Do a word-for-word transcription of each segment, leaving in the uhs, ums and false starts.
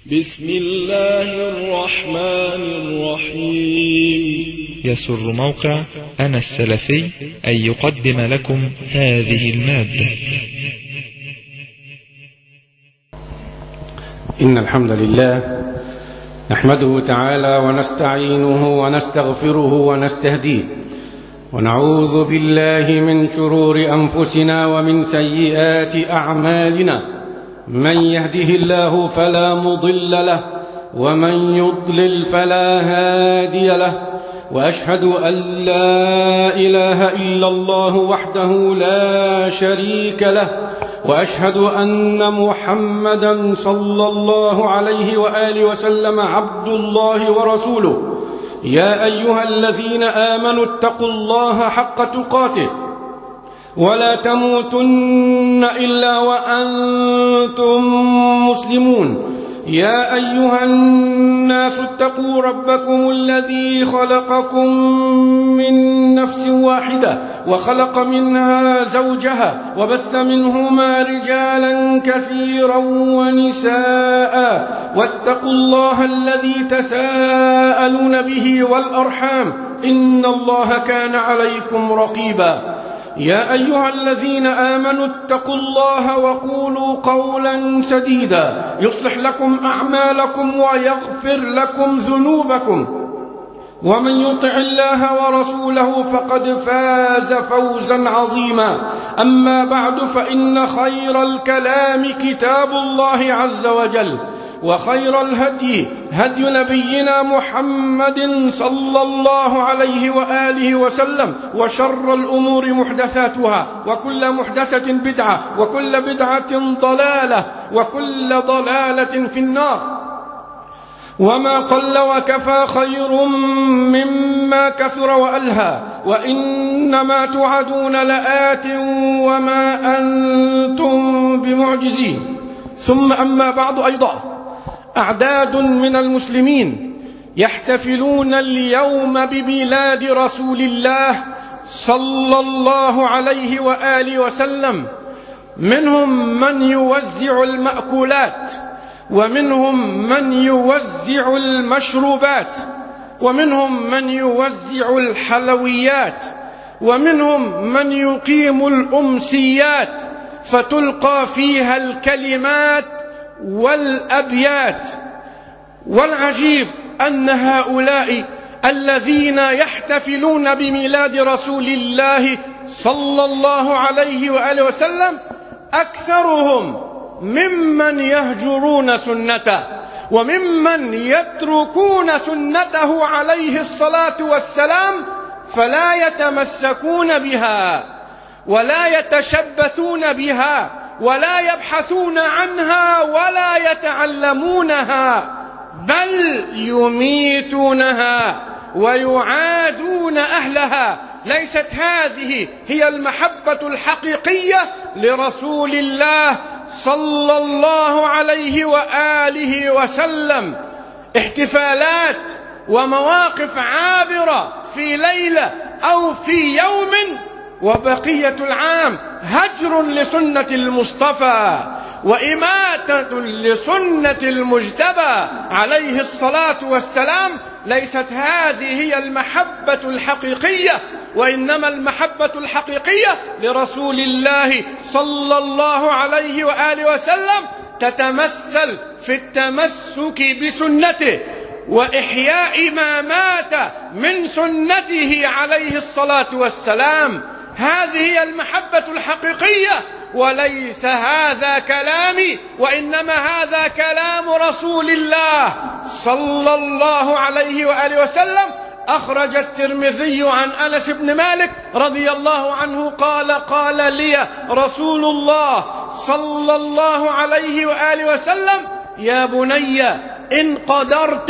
بسم الله الرحمن الرحيم. يسر موقع أنا السلفي أن يقدم لكم هذه المادة. إن الحمد لله نحمده تعالى ونستعينه ونستغفره ونستهديه، ونعوذ بالله من شرور أنفسنا ومن سيئات أعمالنا. من يهده الله فلا مضل له، ومن يضلل فلا هادي له، وأشهد أن لا إله إلا الله وحده لا شريك له، وأشهد أن محمدا صلى الله عليه وآله وسلم عبد الله ورسوله. يا أيها الذين آمنوا اتقوا الله حق تقاته ولا تموتن إلا وأنتم مسلمون. يا أيها الناس اتقوا ربكم الذي خلقكم من نفس واحدة وخلق منها زوجها وبث منهما رجالا كثيرا ونساء، واتقوا الله الذي تساءلون به والأرحام إن الله كان عليكم رقيبا. يا أيها الذين آمنوا اتقوا الله وقولوا قولا سديدا يصلح لكم أعمالكم ويغفر لكم ذنوبكم، ومن يطع الله ورسوله فقد فاز فوزا عظيما. أما بعد، فإن خير الكلام كتاب الله عز وجل، وخير الهدي هدي نبينا محمد صلى الله عليه وآله وسلم، وشر الأمور محدثاتها، وكل محدثة بدعة، وكل بدعة ضلالة، وكل ضلالة في النار. وما قل وكفى خير مما كثر وألهى، وإنما توعدون لآت وما أنتم بمعجزين. ثم أما بعد، أيضا أعداد من المسلمين يحتفلون اليوم بميلاد رسول الله صلى الله عليه وآله وسلم. منهم من يوزع المأكولات، ومنهم من يوزع المشروبات، ومنهم من يوزع الحلويات، ومنهم من يقيم الأمسيات فتلقى فيها الكلمات والأبيات. والعجيب أن هؤلاء الذين يحتفلون بميلاد رسول الله صلى الله عليه وآله وسلم أكثرهم ممن يهجرون سنته، وممن يتركون سنته عليه الصلاة والسلام، فلا يتمسكون بها ولا يتشبثون بها ولا يبحثون عنها ولا يتعلمونها، بل يميتونها ويعادون أهلها. ليست هذه هي المحبة الحقيقية لرسول الله صلى الله عليه وآله وسلم. احتفالات ومواقف عابرة في ليلة أو في يوم، وبقية العام هجر لسنة المصطفى وإماتة لسنة المجتبى عليه الصلاة والسلام. ليست هذه هي المحبة الحقيقية، وإنما المحبة الحقيقية لرسول الله صلى الله عليه وآله وسلم تتمثل في التمسك بسنته وإحياء ما مات من سنته عليه الصلاة والسلام. هذه هي المحبة الحقيقية، وليس هذا كلامي، وإنما هذا كلام رسول الله صلى الله عليه وآله وسلم. أخرج الترمذي عن أنس بن مالك رضي الله عنه قال: قال لي رسول الله صلى الله عليه وآله وسلم: يا بني، إن قدرت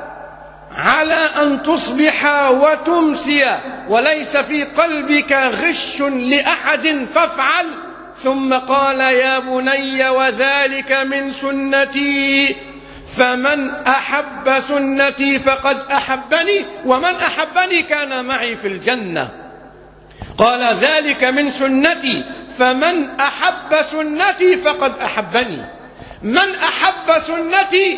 على أن تصبح وتمسي وليس في قلبك غش لأحد فافعل. ثم قال: يا بني، وذلك من سنتي، فمن أحب سنتي فقد أحبني، ومن أحبني كان معي في الجنة. قال: ذلك من سنتي، فمن أحب سنتي فقد أحبني. من أحب سنتي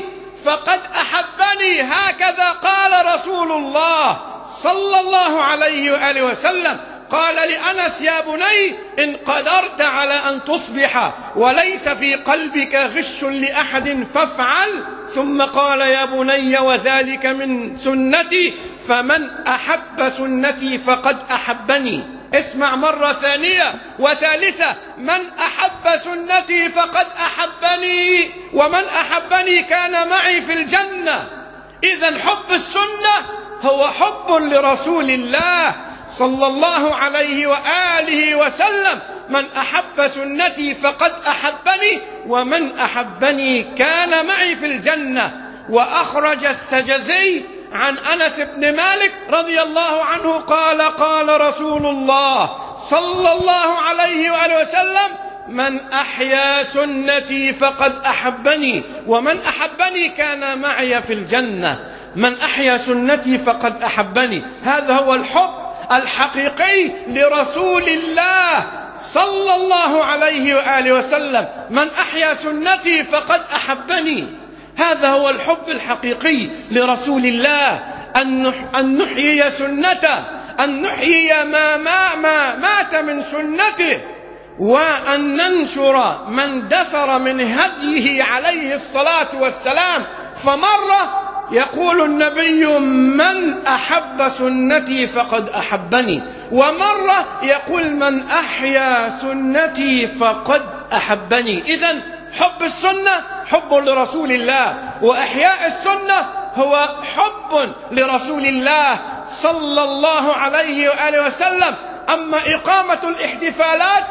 فقد أحبني. هكذا قال رسول الله صلى الله عليه وآله وسلم. قال لأنس: يا بني إن قدرت على أن تصبح وليس في قلبك غش لأحد فافعل. ثم قال: يا بني وذلك من سنتي فمن أحب سنتي فقد أحبني. اسمع مرة ثانية وثالثة: من أحب سنتي فقد أحبني ومن أحبني كان معي في الجنة. إذن حب السنة هو حب لرسول الله صلى الله عليه وآله وسلم. من أحب سنتي فقد أحبني ومن أحبني كان معي في الجنة. وأخرج السجزي عن أنس بن مالك رضي الله عنه قال: قال رسول الله صلى الله عليه وآله وسلم: من أحيا سنتي فقد أحبني ومن أحبني كان معي في الجنة. من أحيا سنتي فقد أحبني. هذا هو الحب الحقيقي لرسول الله صلى الله عليه وآله وسلم. من أحيا سنتي فقد أحبني. هذا هو الحب الحقيقي لرسول الله، أن نحيي سنته، أن نحيي ما, ما, ما مات من سنته، وأن ننشر من دثر من هديه عليه الصلاة والسلام. فمرة يقول النبي: من أحب سنتي فقد أحبني، ومرة يقول: من أحيا سنتي فقد أحبني. إذن حب السنة حب لرسول الله، وإحياء السنة هو حب لرسول الله صلى الله عليه وآله وسلم. أما إقامة الاحتفالات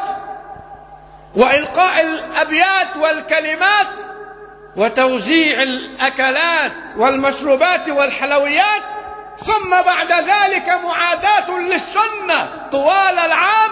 وإلقاء الأبيات والكلمات وتوزيع الأكلات والمشروبات والحلويات، ثم بعد ذلك معاداة للسنة طوال العام،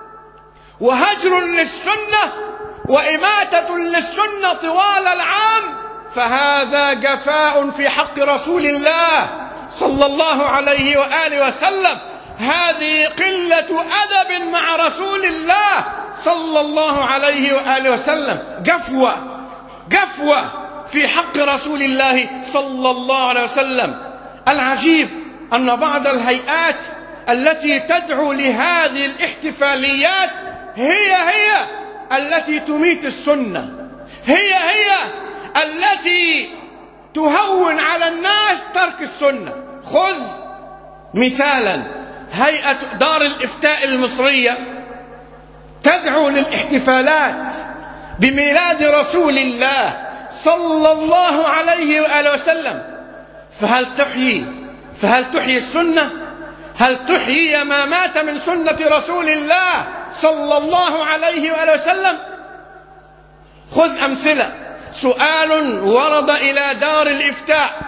وهجر للسنة وإماتة للسنة طوال العام، فهذا جفاء في حق رسول الله صلى الله عليه وآله وسلم. هذه قلة أدب مع رسول الله صلى الله عليه وآله وسلم، جفوة جفوة في حق رسول الله صلى الله عليه وسلم. العجيب أن بعض الهيئات التي تدعو لهذه الاحتفاليات هي هي التي تميت السنة، هي هي التي تهون على الناس ترك السنة. خذ مثالا هيئة دار الإفتاء المصرية تدعو للاحتفالات بميلاد رسول الله صلى الله عليه وآله وسلم، فهل تحيي فهل تحيي السنة؟ هل تحيي ما مات من سنة رسول الله صلى الله عليه وآله وسلم؟ خذ أمثلة. سؤال ورد إلى دار الإفتاء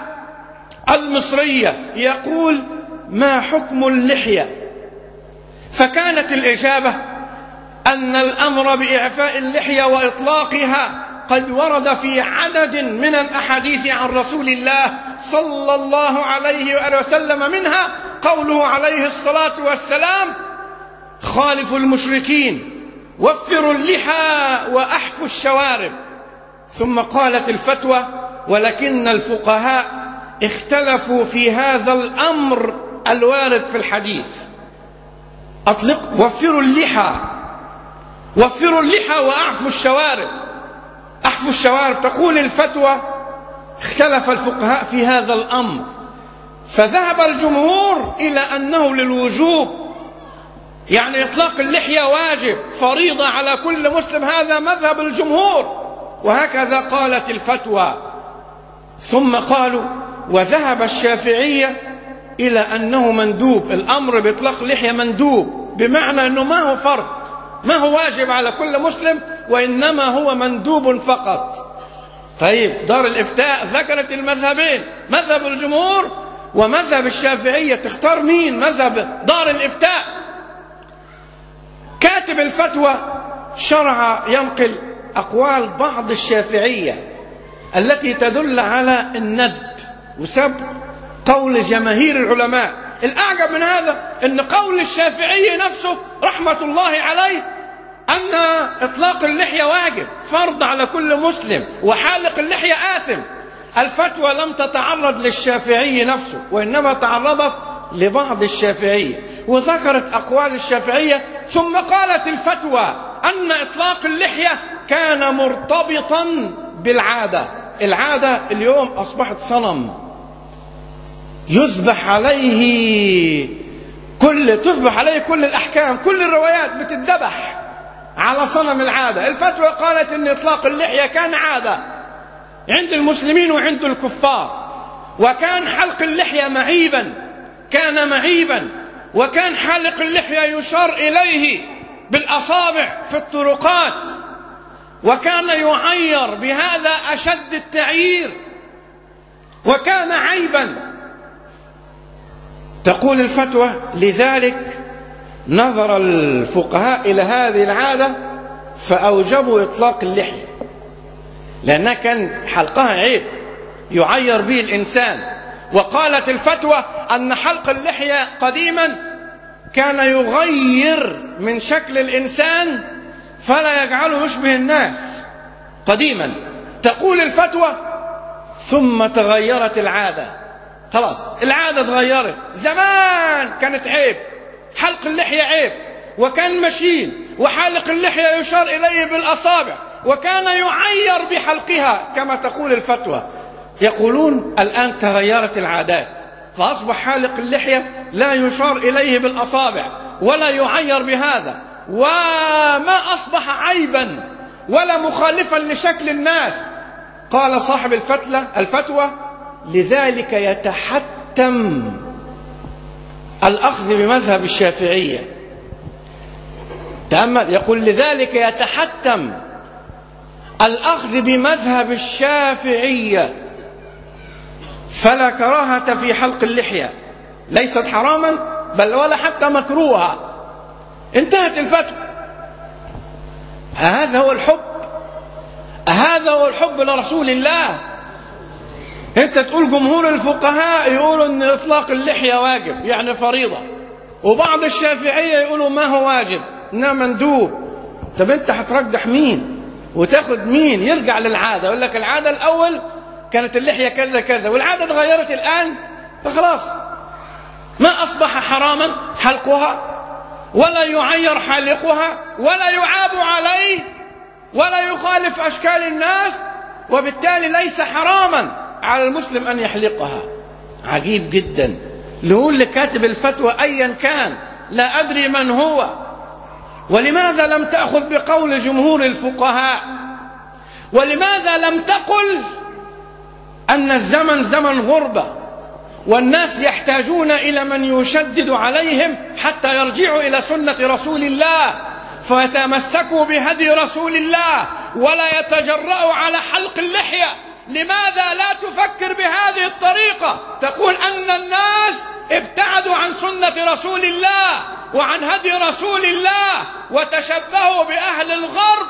المصرية يقول: ما حكم اللحية؟ فكانت الإجابة أن الأمر بإعفاء اللحية وإطلاقها قد ورد في عدد من الأحاديث عن رسول الله صلى الله عليه وآله وسلم، منها قوله عليه الصلاة والسلام: خالفوا المشركين، وفروا اللحى، وأحفوا الشوارب. ثم قالت الفتوى: ولكن الفقهاء اختلفوا في هذا الأمر الوارد في الحديث. أطلق: وفروا اللحى، وفروا اللحى وأعفوا الشوارب. أحفوا الشوارب، تقول الفتوى: اختلف الفقهاء في هذا الأمر، فذهب الجمهور إلى أنه للوجوب، يعني إطلاق اللحية واجب فريضة على كل مسلم. هذا مذهب الجمهور، وهكذا قالت الفتوى. ثم قالوا: وذهب الشافعية إلى أنه مندوب، الأمر بإطلاق اللحية مندوب، بمعنى أنه ما هو فرض، ما هو واجب على كل مسلم، وإنما هو مندوب فقط. طيب، دار الإفتاء ذكرت المذهبين، مذهب الجمهور ومذهب الشافعية، تختار مين؟ مذهب دار الإفتاء. كاتب الفتوى شرع ينقل أقوال بعض الشافعية التي تدل على الندب وسب قول جماهير العلماء. الأعجب من هذا أن قول الشافعي نفسه رحمة الله عليه أن إطلاق اللحية واجب فرض على كل مسلم، وحالق اللحية آثم. الفتوى لم تتعرض للشافعي نفسه، وإنما تعرضت لبعض الشافعية وذكرت أقوال الشافعية، ثم قالت الفتوى أن إطلاق اللحية كان مرتبطا بالعادة. العادة اليوم أصبحت صنم يذبح عليه كل تذبح عليه كل الأحكام، كل الروايات بتذبح على صنم العادة. الفتوى قالت أن إطلاق اللحية كان عادة عند المسلمين وعند الكفار، وكان حلق اللحية معيبا، كان معيبا، وكان حالق اللحية يشار إليه بالأصابع في الطرقات، وكان يعير بهذا أشد التعيير، وكان عيبا. تقول الفتوى: لذلك نظر الفقهاء إلى هذه العادة فأوجبوا إطلاق اللحية، لأنها كان حلقها عيب يعير به الإنسان. وقالت الفتوى أن حلق اللحية قديما كان يغير من شكل الإنسان فلا يجعله يشبه الناس قديما. تقول الفتوى: ثم تغيرت العادة، خلاص العادة تغيرت. زمان كانت عيب، حلق اللحية عيب، وكان مشين وحالق اللحية يشار إليه بالأصابع، وكان يعير بحلقها كما تقول الفتوى. يقولون الآن تغيرت العادات، فأصبح حالق اللحية لا يشار إليه بالأصابع ولا يعير بهذا، وما أصبح عيبا ولا مخالفا لشكل الناس. قال صاحب الفتلة الفتوى: لذلك يتحتم الأخذ بمذهب الشافعية. تأمل، يقول: لذلك يتحتم الأخذ بمذهب الشافعية، فلا كراهة في حلق اللحية، ليست حراما بل ولا حتى مكروها. انتهت الفتوى. هذا هو الحب، هذا هو الحب لرسول الله. انت تقول جمهور الفقهاء يقولوا ان اطلاق اللحية واجب يعني فريضة، وبعض الشافعية يقولوا ما هو واجب انها مندوب. طب انت هترجح مين وتاخد مين؟ يرجع للعادة، يقول لك العادة الاول كانت اللحية كذا كذا والعادة اتغيرت الان، فخلاص ما اصبح حراما حلقها ولا يعير حالقها ولا يعاب عليه ولا يخالف اشكال الناس، وبالتالي ليس حراما على المسلم أن يحلقها. عجيب جدا. لهو اللي كاتب الفتوى أيا كان لا أدري من هو، ولماذا لم تأخذ بقول جمهور الفقهاء؟ ولماذا لم تقل أن الزمن زمن غربة والناس يحتاجون إلى من يشدد عليهم حتى يرجعوا إلى سنة رسول الله فيتمسكوا بهدي رسول الله ولا يتجرأوا على حلق اللحية؟ لماذا لا تفكر بهذه الطريقة؟ تقول أن الناس ابتعدوا عن سنة رسول الله وعن هدي رسول الله وتشبهوا بأهل الغرب،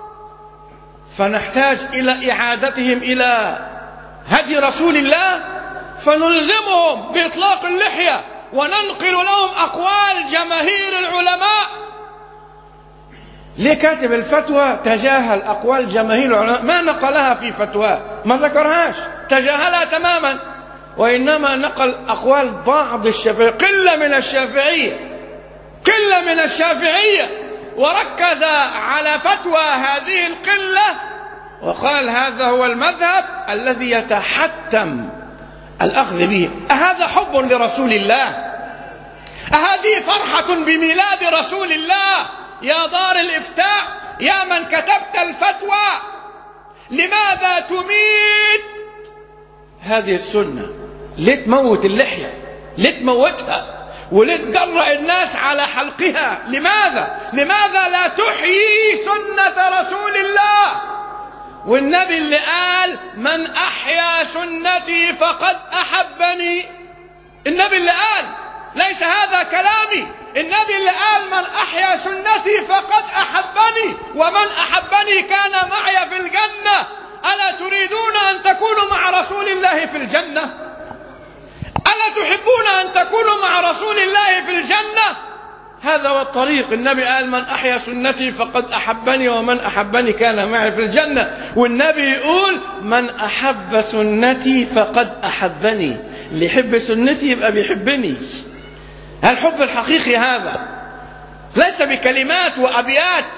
فنحتاج إلى إعادتهم إلى هدي رسول الله، فنلزمهم بإطلاق اللحية وننقل لهم أقوال جماهير العلماء. ليه كاتب الفتوى تجاهل أقوال جماهير العلماء؟ ما نقلها في فتوى، ما ذكرهاش، تجاهلها تماما، وإنما نقل أقوال بعض الشافعية، قلة من الشافعية، قلة من الشافعية، وركز على فتوى هذه القلة وقال هذا هو المذهب الذي يتحتم الأخذ به. أهذا حب لرسول الله؟ أهذه فرحة بميلاد رسول الله؟ يا دار الإفتاء، يا من كتبت الفتوى، لماذا تميت هذه السنة؟ ليه تموت اللحية؟ ليه تموتها؟ وليه تجرأ الناس على حلقها؟ لماذا؟ لماذا لا تحيي سنة رسول الله؟ والنبي اللي قال من أحيا سنتي فقد أحبني، النبي اللي قال، ليس هذا كلامي، النبي اللي قال من أحيا سنتي فقد أحبني ومن أحبني كان معي في الجنة. ألا تريدون أن تكونوا مع رسول الله في الجنة؟ ألا تحبون أن تكونوا مع رسول الله في الجنة؟ هذا هو الطريق. النبي قال من أحيا سنتي فقد أحبني ومن أحبني كان معي في الجنة. والنبي يقول من أحب سنتي فقد أحبني. اللي يحب سنتي يبقى بيحبني. الحب الحقيقي هذا ليس بكلمات وأبيات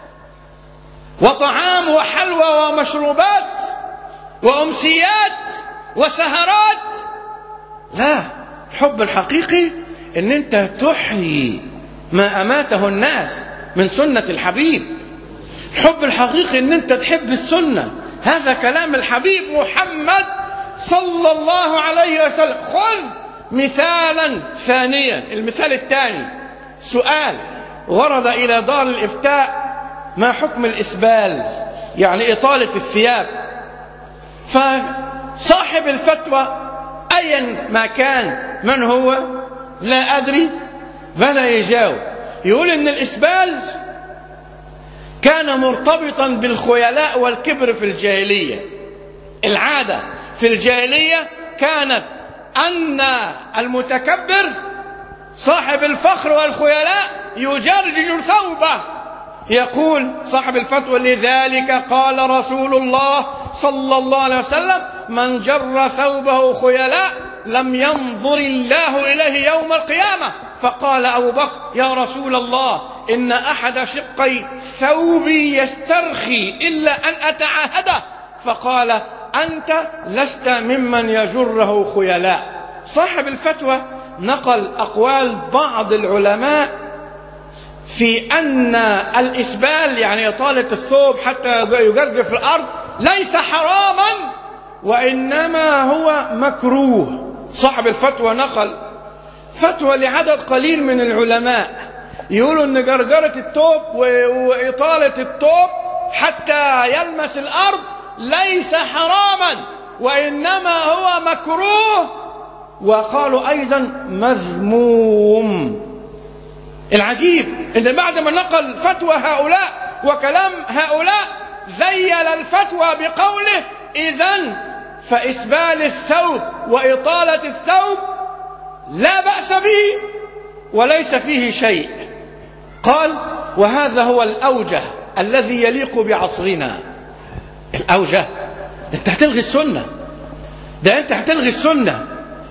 وطعام وحلوى ومشروبات وأمسيات وسهرات. لا، الحب الحقيقي ان انت تحيي ما اماته الناس من سنة الحبيب. الحب الحقيقي ان انت تحب السنة. هذا كلام الحبيب محمد صلى الله عليه وسلم. خذ مثالا ثانيا. المثال الثاني سؤال ورد الى دار الافتاء: ما حكم الاسبال؟ يعني اطالة الثياب. فصاحب الفتوى ايا ما كان من هو لا أدري بدأ يجاوب، يقول إن الإسبال كان مرتبطا بالخيلاء والكبر في الجاهلية. العادة في الجاهلية كانت أن المتكبر صاحب الفخر والخيلاء يجرجر ثوبه. يقول صاحب الفتوى: لذلك قال رسول الله صلى الله عليه وسلم: من جر ثوبه خيلاء لم ينظر الله إليه يوم القيامة. فقال أبو بكر: يا رسول الله، إن أحد شقي ثوبي يسترخي إلا أن أتعاهده. فقال: أنت لست ممن يجره خيلاء. صاحب الفتوى نقل أقوال بعض العلماء في أن الإسبال يعني إطالة الثوب حتى يجرجر في الأرض ليس حراما وإنما هو مكروه. صاحب الفتوى نقل فتوى لعدد قليل من العلماء يقولوا أن جرجرة الثوب وإطالة الثوب حتى يلمس الأرض ليس حراما وإنما هو مكروه، وقالوا أيضا مذموم. العجيب ان بعد ما نقل فتوى هؤلاء وكلام هؤلاء ذيل الفتوى بقوله: إذن فإسبال الثوب وإطالة الثوب لا بأس به وليس فيه شيء. قال: وهذا هو الأوجه الذي يليق بعصرنا. الأوجه ده انت هتلغي السنة، ده انت هتلغي السنة،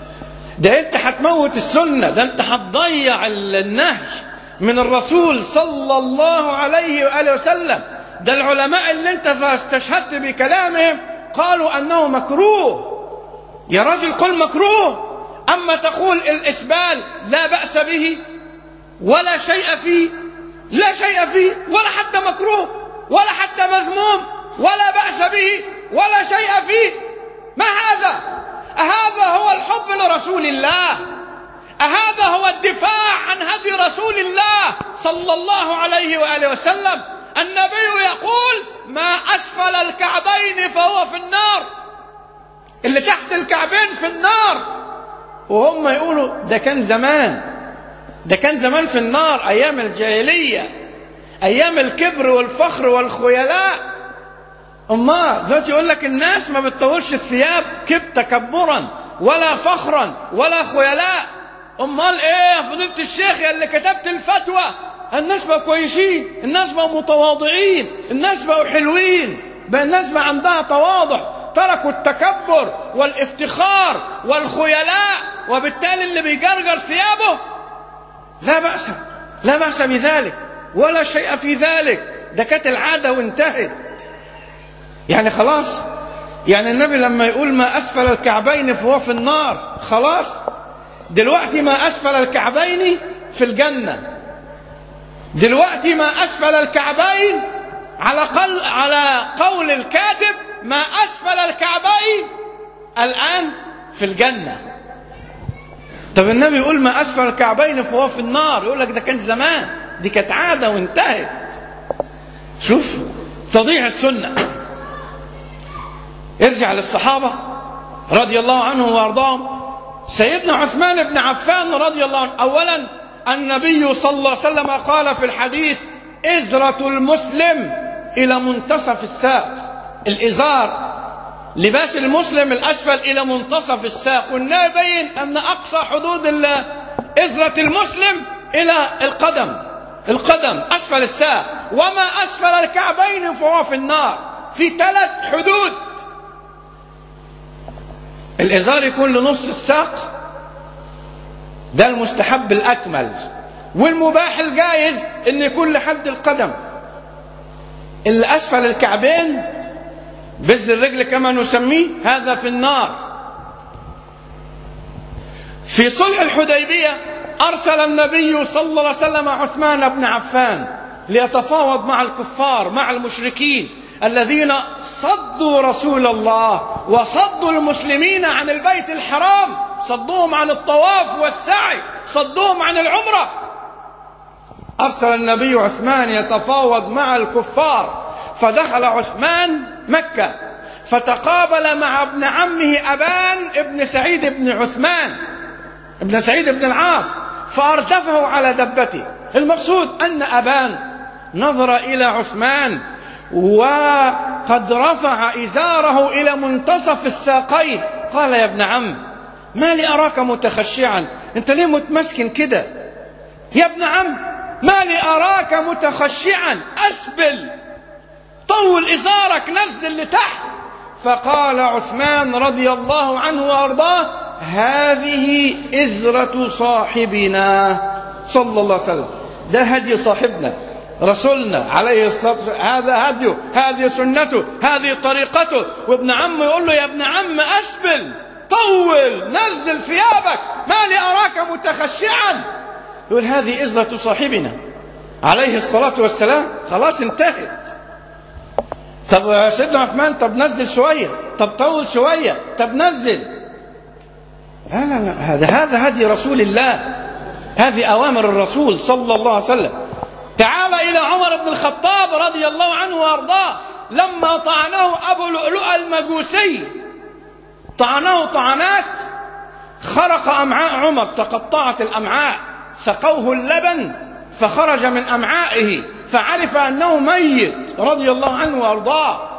ده انت هتموت السنة، ده انت هتضيع النهي من الرسول صلى الله عليه وآله وسلم. ده العلماء اللي انت استشهدت بكلامهم قالوا أنه مكروه. يا راجل قل مكروه، أما تقول الإسبال لا بأس به ولا شيء فيه، لا شيء فيه ولا حتى مكروه ولا حتى مذموم ولا بأس به ولا شيء فيه. ما هذا؟ أهذا هو الحب لرسول الله؟ أهذا هو الدفاع عن هدي رسول الله صلى الله عليه وآله وسلم؟ النبي يقول: ما أسفل الكعبين فهو في النار. اللي تحت الكعبين في النار. وهم يقولوا ده كان زمان، ده كان زمان في النار أيام الجاهلية، أيام الكبر والفخر والخيلاء. أما دلوقتي يقول لك الناس ما بتطولش الثياب كب تكبرا ولا فخرا ولا خيلاء. أمال إيه يا فضيلة الشيخ اللي كتبت الفتوى؟ الناس بقوا كويسين، الناس بقوا متواضعين، الناس بقوا حلوين، بقى الناس بقى عندها تواضع، تركوا التكبر والافتخار والخيلاء، وبالتالي اللي بيجرجر ثيابه لا بأس، لا بأس بذلك ولا شيء في ذلك. ده كانت العادة وانتهت. يعني خلاص، يعني النبي لما يقول ما أسفل الكعبين فهو في النار، خلاص دلوقتي ما أسفل الكعبين في الجنة. دلوقتي ما أسفل الكعبين على قل على قول الكاتب ما أسفل الكعبين الآن في الجنة. طب النبي يقول ما أسفل الكعبين فهو في النار، يقول لك ده كان زمان، دي كانت عادة وانتهت. شوف تضيع السنة. ارجع للصحابة رضي الله عنهم وارضاهم. سيدنا عثمان بن عفان رضي الله عنه، أولا النبي صلى الله عليه وسلم قال في الحديث: إزرة المسلم إلى منتصف الساق. الإزار لباس المسلم الأسفل إلى منتصف الساق، والنبي بين أن أقصى حدود إزرة المسلم إلى القدم، القدم أسفل الساق، وما أسفل الكعبين فهو في النار، في ثلاث حدود. الإزار يكون لنص الساق، ده المستحب الأكمل، والمباح الجائز إن يكون لحد القدم. اللي أسفل الكعبين بز الرجل كما نسميه هذا في النار. في صلح الحديبية أرسل النبي صلى الله عليه وسلم عثمان بن عفان ليتفاوض مع الكفار، مع المشركين الذين صدوا رسول الله وصدوا المسلمين عن البيت الحرام، صدوهم عن الطواف والسعي، صدوهم عن العمرة. أرسل النبي عثمان يتفاوض مع الكفار، فدخل عثمان مكة فتقابل مع ابن عمه أبان ابن سعيد بن عثمان ابن سعيد بن العاص، فأردفه على دبته. المقصود أن أبان نظر إلى عثمان وقد رفع إزاره إلى منتصف الساقين، قال: يا ابن عم، ما لي أراك متخشعا، أنت ليه متمسكن كده؟ يا ابن عم، ما لي أراك متخشعا، أسبل، طول إزارك، نزل لتحت. فقال عثمان رضي الله عنه وأرضاه: هذه إزرة صاحبنا صلى الله عليه وسلم، ده هدي صاحبنا رسولنا عليه الصلاة والسلام، هذا هديه، هذه سنته، هذه طريقته. وابن عم يقول له: يا ابن عم، أسبل، طول، نزل ثيابك، ما لي أراك متخشعا. يقول: هذه إزرة صاحبنا عليه الصلاة والسلام، خلاص انتهت. طب يا سيدنا عثمان، طب نزل شوية، طب طول شوية، طب نزل. لا لا لا، هذا هذا هدي رسول الله، هذه أوامر الرسول صلى الله عليه وسلم. تعال إلى عمر بن الخطاب رضي الله عنه وأرضاه، لما طعنه أبو لؤلؤ المجوسي، طعنه طعنات خرق أمعاء عمر، تقطعت الأمعاء، سقوه اللبن فخرج من أمعائه فعرف أنه ميت رضي الله عنه وأرضاه.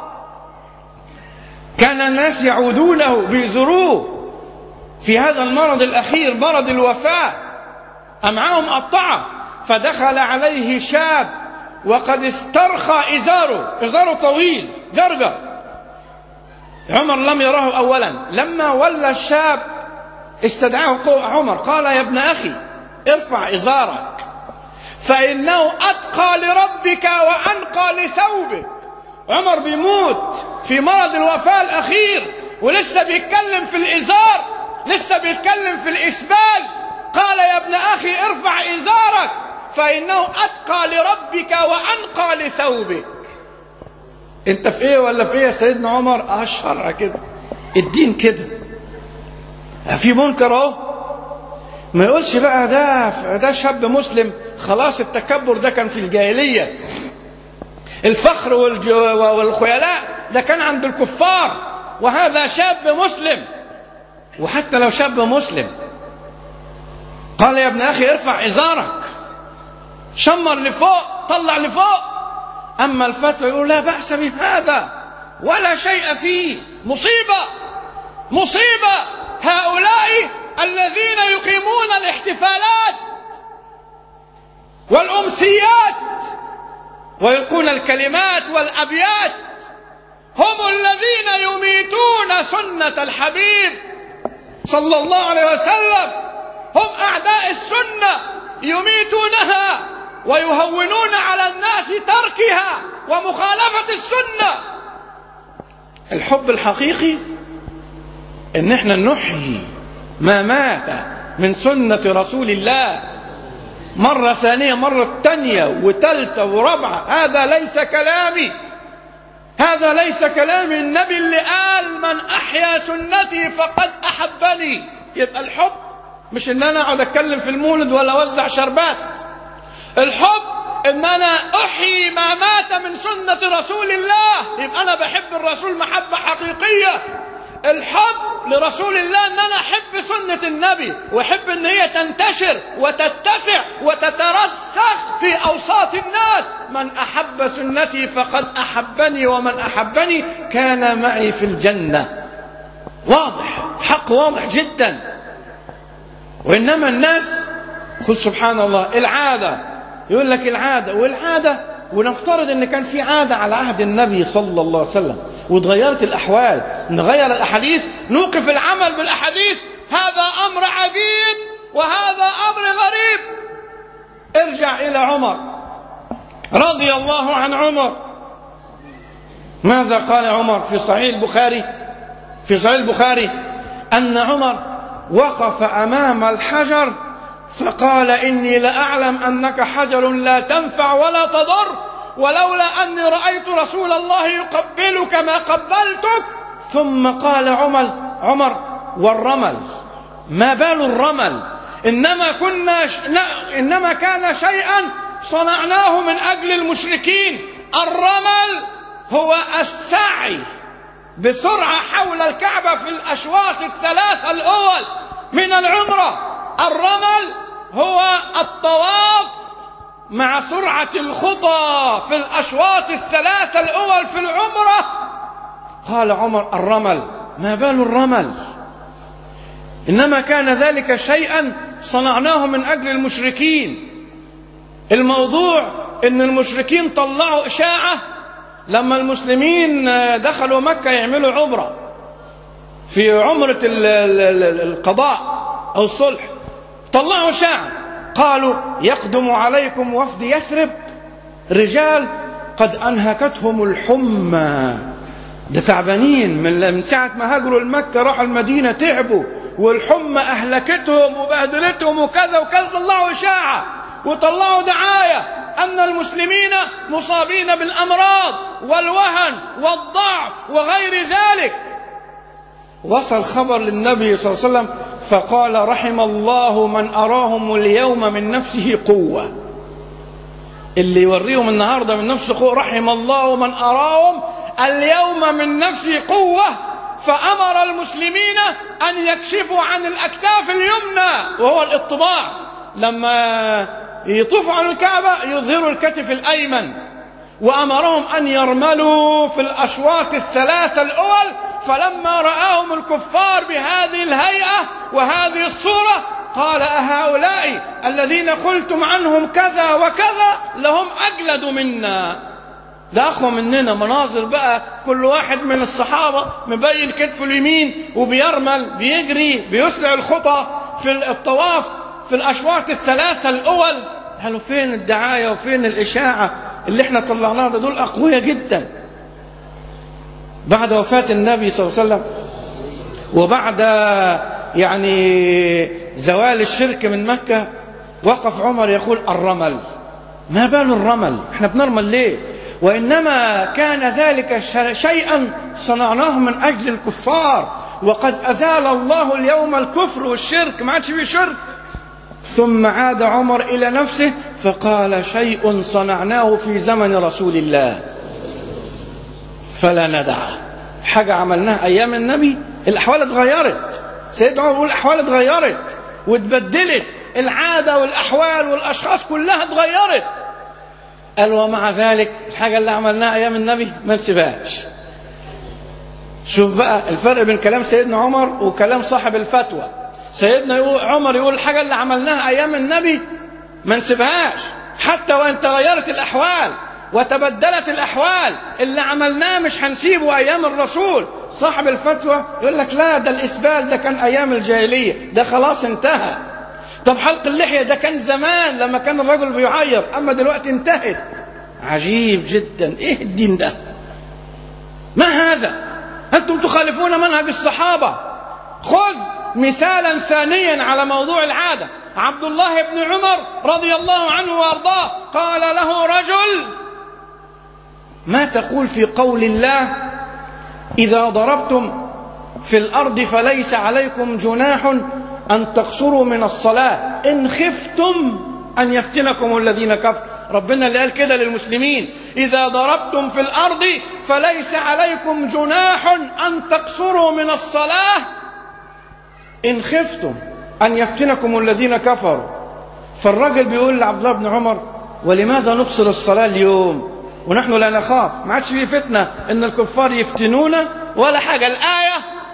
كان الناس يعودونه بيزوروه في هذا المرض الأخير، مرض الوفاة، أمعاهم قطعة. فدخل عليه شاب وقد استرخى إزاره، إزاره طويل جرجر. عمر لم يراه أولا، لما ولى الشاب استدعاه عمر، قال: يا ابن أخي، ارفع إزارك، فإنه أتقى لربك وأنقى لثوبك. عمر بيموت في مرض الوفاة الأخير ولسه بيتكلم في الإزار، لسه بيتكلم في الإسبال. قال: يا ابن أخي، ارفع إزارك، فإنه أتقى لربك وأنقى لثوبك. انت في ايه ولا في ايه يا سيدنا عمر؟ اه الشرع كده، الدين كده، في منكر اهو. ما يقولش بقى ده ده شاب مسلم، خلاص التكبر ده كان في الجاهلية، الفخر والخيلاء ده كان عند الكفار، وهذا شاب مسلم. وحتى لو شاب مسلم قال: يا ابن أخي، ارفع إزارك، شمر لفوق، طلع لفوق. أما الفتوى يقول: لا بأس بهذا ولا شيء فيه، مصيبة مصيبة. هؤلاء الذين يقيمون الاحتفالات والأمسيات ويلقون الكلمات والأبيات هم الذين يميتون سنة الحبيب صلى الله عليه وسلم، هم أعداء السنة، يميتونها ويهونون على الناس تركها ومخالفة السنة. الحب الحقيقي ان احنا نحيي ما مات من سنة رسول الله مرة ثانية، مرة تانية وثالثة ورابعة. هذا ليس كلامي، هذا ليس كلام النبي اللي قال: من أحيا سنتي فقد أحبني. يبقى الحب مش ان انا اقعد اتكلم في المولد ولا اوزع شربات، الحب ان انا احيي ما مات من سنة رسول الله، يبقى انا بحب الرسول محبة حقيقية. الحب لرسول الله ان انا احب سنة النبي، واحب ان هي تنتشر وتتسع وتترسخ في اوساط الناس. من احب سنتي فقد احبني، ومن احبني كان معي في الجنة. واضح، حق واضح جدا. وإنما الناس خذ سبحان الله العادة، يقول لك العادة والعادة، ونفترض ان كان في عادة على عهد النبي صلى الله عليه وسلم وتغيرت الأحوال، نغير الأحاديث، نوقف العمل بالأحاديث، هذا أمر عجيب وهذا أمر غريب. ارجع إلى عمر رضي الله عن عمر، ماذا قال عمر في صحيح البخاري؟ في صحيح البخاري أن عمر وقف أمام الحجر فقال إني لأعلم أنك حجر لا تنفع ولا تضر، ولولا أني رأيت رسول الله يقبلك ما قبلتك. ثم قال عمر عمر والرمل، ما بال الرمل؟ إنما كنا ش... إنما كان شيئا صنعناه من أجل المشركين. الرمل هو السعي بسرعة حول الكعبة في الأشواط الثلاثة الأول من العمرة. الرمل هو الطواف مع سرعة الخطى في الأشواط الثلاثة الأول في العمرة. قال عمر الرمل، ما بال الرمل؟ إنما كان ذلك شيئا صنعناه من أجل المشركين. الموضوع إن المشركين طلعوا إشاعة لما المسلمين دخلوا مكة يعملوا عمرة في عمرة القضاء أو الصلح، طلعوا إشاعة قالوا يقدم عليكم وفد يثرب رجال قد أنهكتهم الحمى، ده تعبانين من ساعة ما هاجروا المكة راحوا المدينة تعبوا والحمى أهلكتهم وبهدلتهم وكذا وكذا. طلعوا إشاعة وطلعوا دعاية أن المسلمين مصابين بالأمراض والوهن والضعف وغير ذلك. وصل خبر للنبي صلى الله عليه وسلم فقال رحم الله من أراهم اليوم من نفسه قوة، اللي يوريهم النهاردة من نفسه قوة، رحم الله من أراهم اليوم من نفسه قوة. فأمر المسلمين أن يكشفوا عن الأكتاف اليمنى وهو الإطباع، لما يطوفوا عن الكعبة يظهروا الكتف الأيمن، وأمرهم أن يرملوا في الأشواط الثلاثة الأول. فلما رآهم الكفار بهذه الهيئة وهذه الصورة قال أهؤلاء الذين قلتم عنهم كذا وكذا لهم أجلد منا، ده أخوة مننا. مناظر بقى كل واحد من الصحابة مبين كتفه اليمين وبيرمل بيجري بيسرع الخطى في الطواف في الأشواط الثلاثة الأول. قالوا فين الدعاية وفين الإشاعة اللي احنا طلعناها؟ ده دول أقوياء جدا. بعد وفاة النبي صلى الله عليه وسلم وبعد يعني زوال الشرك من مكة وقف عمر يقول الرمل، ما بال الرمل؟ احنا بنرمل ليه؟ وإنما كان ذلك شيئا صنعناه من أجل الكفار، وقد أزال الله اليوم الكفر والشرك، ما عادش فيه شرك. ثم عاد عمر إلى نفسه فقال شيء صنعناه في زمن رسول الله فلا ندعه، حاجة عملناها أيام النبي. الأحوال اتغيرت، سيدنا عمر يقول الأحوال اتغيرت واتبدلت، العادة والأحوال والأشخاص كلها اتغيرت. قال ومع ذلك الحاجة اللي عملناها أيام النبي ما نسيبهاش. شوف بقى الفرق بين كلام سيدنا عمر وكلام صاحب الفتوى. سيدنا عمر يقول الحاجة اللي عملناها أيام النبي ما نسيبهاش حتى وإن تغيرت الأحوال وتبدلت الأحوال، اللي عملناه مش هنسيبه أيام الرسول. صاحب الفتوى يقول لك لا، ده الإسبال ده كان أيام الجاهلية، ده خلاص انتهى. طب حلق اللحية ده كان زمان لما كان الرجل بيعير، أما دلوقتي انتهت. عجيب جدا، إيه الدين ده؟ ما هذا؟ أنتم تخالفون منهج الصحابة. خذ مثالا ثانيا على موضوع العادة. عبد الله بن عمر رضي الله عنه وارضاه قال له رجل ما تقول في قول الله إذا ضربتم في الأرض فليس عليكم جناح أن تقصروا من الصلاة إن خفتم أن يفتنكم الذين كفروا. ربنا اللي قال كده للمسلمين إذا ضربتم في الأرض فليس عليكم جناح أن تقصروا من الصلاة إن خفتم أن يفتنكم الذين كفروا. فالرجل بيقول لعبد الله بن عمر ولماذا نقصر الصلاة اليوم ونحن لا نخاف؟ ما عادش فيه فتنة إن الكفار يفتنونا ولا حاجة. الآية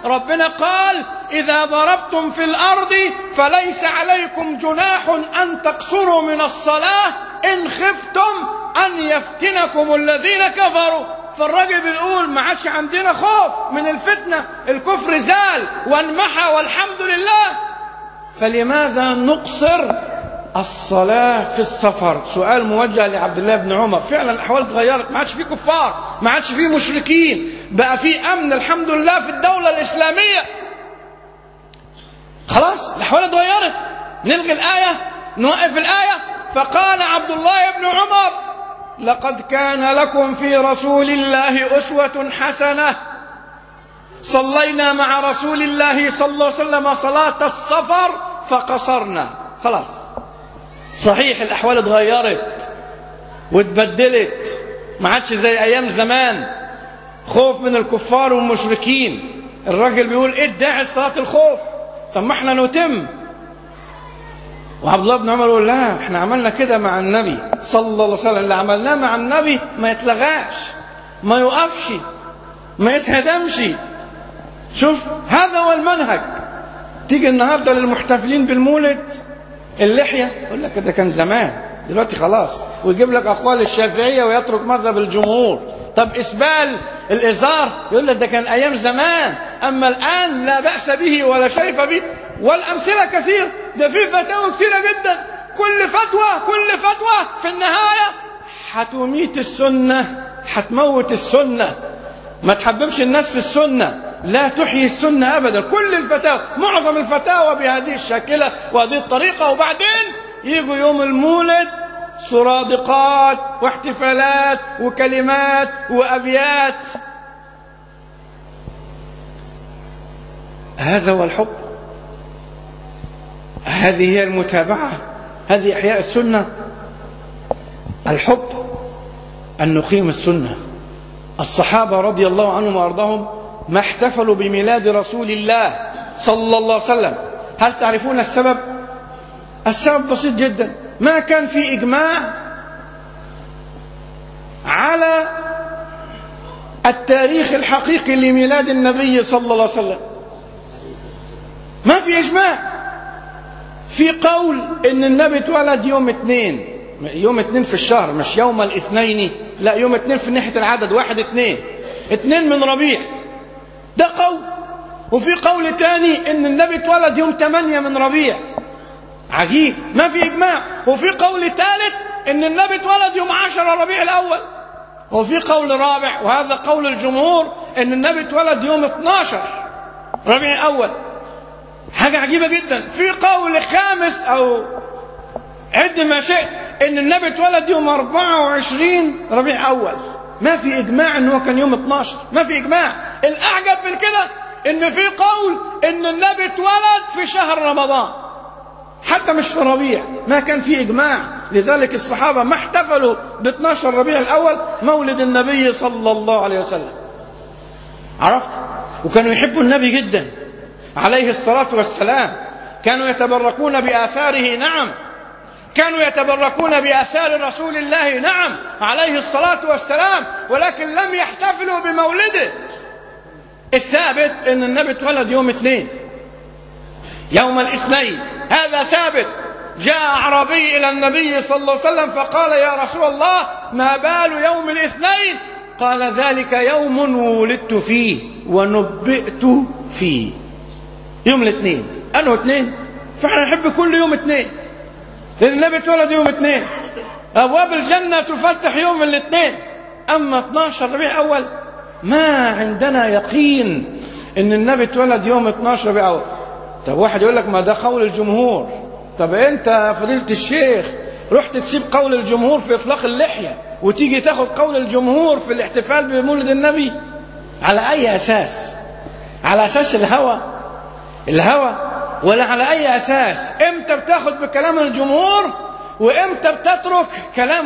ربنا قال إذا ضربتم في الأرض فليس عليكم جناح أن تقصروا من الصلاة إن خفتم أن يفتنكم الذين كفروا. فالراجل بيقول ما عادش عندنا خوف من الفتنة، الكفر زال وانمحى والحمد لله، فلماذا نقصر الصلاة في السفر؟ سؤال موجه لعبد الله بن عمر. فعلا الأحوال اتغيرت، ما عادش في كفار، ما عادش في مشركين، بقى في أمن الحمد لله في الدولة الإسلامية. خلاص الأحوال اتغيرت، نلغي الآية، نوقف الآية. فقال عبد الله بن عمر لقد كان لكم في رسول الله أسوة حسنة، صلينا مع رسول الله صلى الله عليه وسلم صلاة السفر فقصرنا. خلاص صحيح الأحوال اتغيرت واتبدلت، ما عادش زي أيام زمان خوف من الكفار والمشركين. الراجل بيقول ايه الداعي صلاة الخوف؟ طب ما احنا نتم. وعبد الله بن عمر يقول لا احنا عملنا كده مع النبي صلى الله عليه وسلم، اللي عملناه مع النبي ما يتلغاش، ما يقفش، ما يتهدمش. شوف هذا هو المنهج. تيجي النهارده للمحتفلين بالمولد اللحية يقول لك ده كان زمان، دلوقتي خلاص، ويجيب لك أقوال الشافعية ويترك مذهب الجمهور. طب إسبال الإزار يقول لك ده كان أيام زمان، أما الآن لا بأس به ولا شيء به. والأمثلة كثير، ده في فتاوى كثيرة جدا، كل فتوى كل فتوى في النهاية هتميت السنة، هتموت السنة، ما تحببش الناس في السنة، لا تحيي السنة أبدا. كل الفتاوى، معظم الفتاوى بهذه الشكلة وهذه الطريقة. وبعدين يجوا يوم المولد سرادقات واحتفالات وكلمات وأبيات. هذا هو الحب، هذه هي المتابعة، هذه إحياء السنة. الحب أن نقيم السنة. الصحابة رضي الله عنهم وأرضاهم ما احتفلوا بميلاد رسول الله صلى الله عليه وسلم. هل تعرفون السبب؟ السبب بسيط جدا، ما كان في إجماع على التاريخ الحقيقي لميلاد النبي صلى الله عليه وسلم، ما في إجماع. في قول إن النبي اتولد يوم اثنين، يوم اثنين في الشهر، مش يوم الاثنين، لا يوم اثنين في ناحية العدد، واحد اثنين، اثنين من ربيع، ده قول. وفي قول تاني إن النبي اتولد يوم ثمانية من ربيع، عجيب، ما في إجماع. وفي قول ثالث إن النبي اتولد يوم عشرة ربيع الأول. وفي قول رابع وهذا قول الجمهور إن النبي اتولد يوم اثناشر ربيع الأول. حاجة عجيبة جدا. في قول خامس أو عد ما شئت إن النبي اتولد يوم أربعة وعشرين ربيع أول. ما في إجماع إنه كان يوم اثناشر، ما في إجماع. الأعجب من كده إن في قول إن النبي اتولد في شهر رمضان، حتى مش في ربيع، ما كان في إجماع. لذلك الصحابة ما احتفلوا ب اثناشر ربيع الأول مولد النبي صلى الله عليه وسلم. عرفت؟ وكانوا يحبوا النبي جدا عليه الصلاة والسلام، كانوا يتبركون بآثاره، نعم، كانوا يتبركون بآثار رسول الله، نعم، عليه الصلاة والسلام، ولكن لم يحتفلوا بمولده. الثابت أن النبي اتولد يوم اثنين، يوم الاثنين، هذا ثابت. جاء أعرابي إلى النبي صلى الله عليه وسلم فقال يا رسول الله ما بال يوم الاثنين؟ قال ذلك يوم ولدت فيه ونبئت فيه. يوم الاثنين، أنه اثنين، فإحنا نحب كل يوم اثنين، لأن النبي اتولد يوم اثنين. أبواب الجنة تفتح يوم الاثنين. أما اثناشر ربيع أول ما عندنا يقين إن النبي اتولد يوم اثناشر ربيع أول. طب واحد يقول لك ما ده قول الجمهور. طب أنت فضيلة الشيخ رحت تسيب قول الجمهور في إطلاق اللحية وتيجي تاخد قول الجمهور في الاحتفال بمولد النبي؟ على أي أساس؟ على أساس الهوى الهوى ولا على أي أساس؟ إمتى بتاخد بكلام الجمهور وإمتى بتترك كلام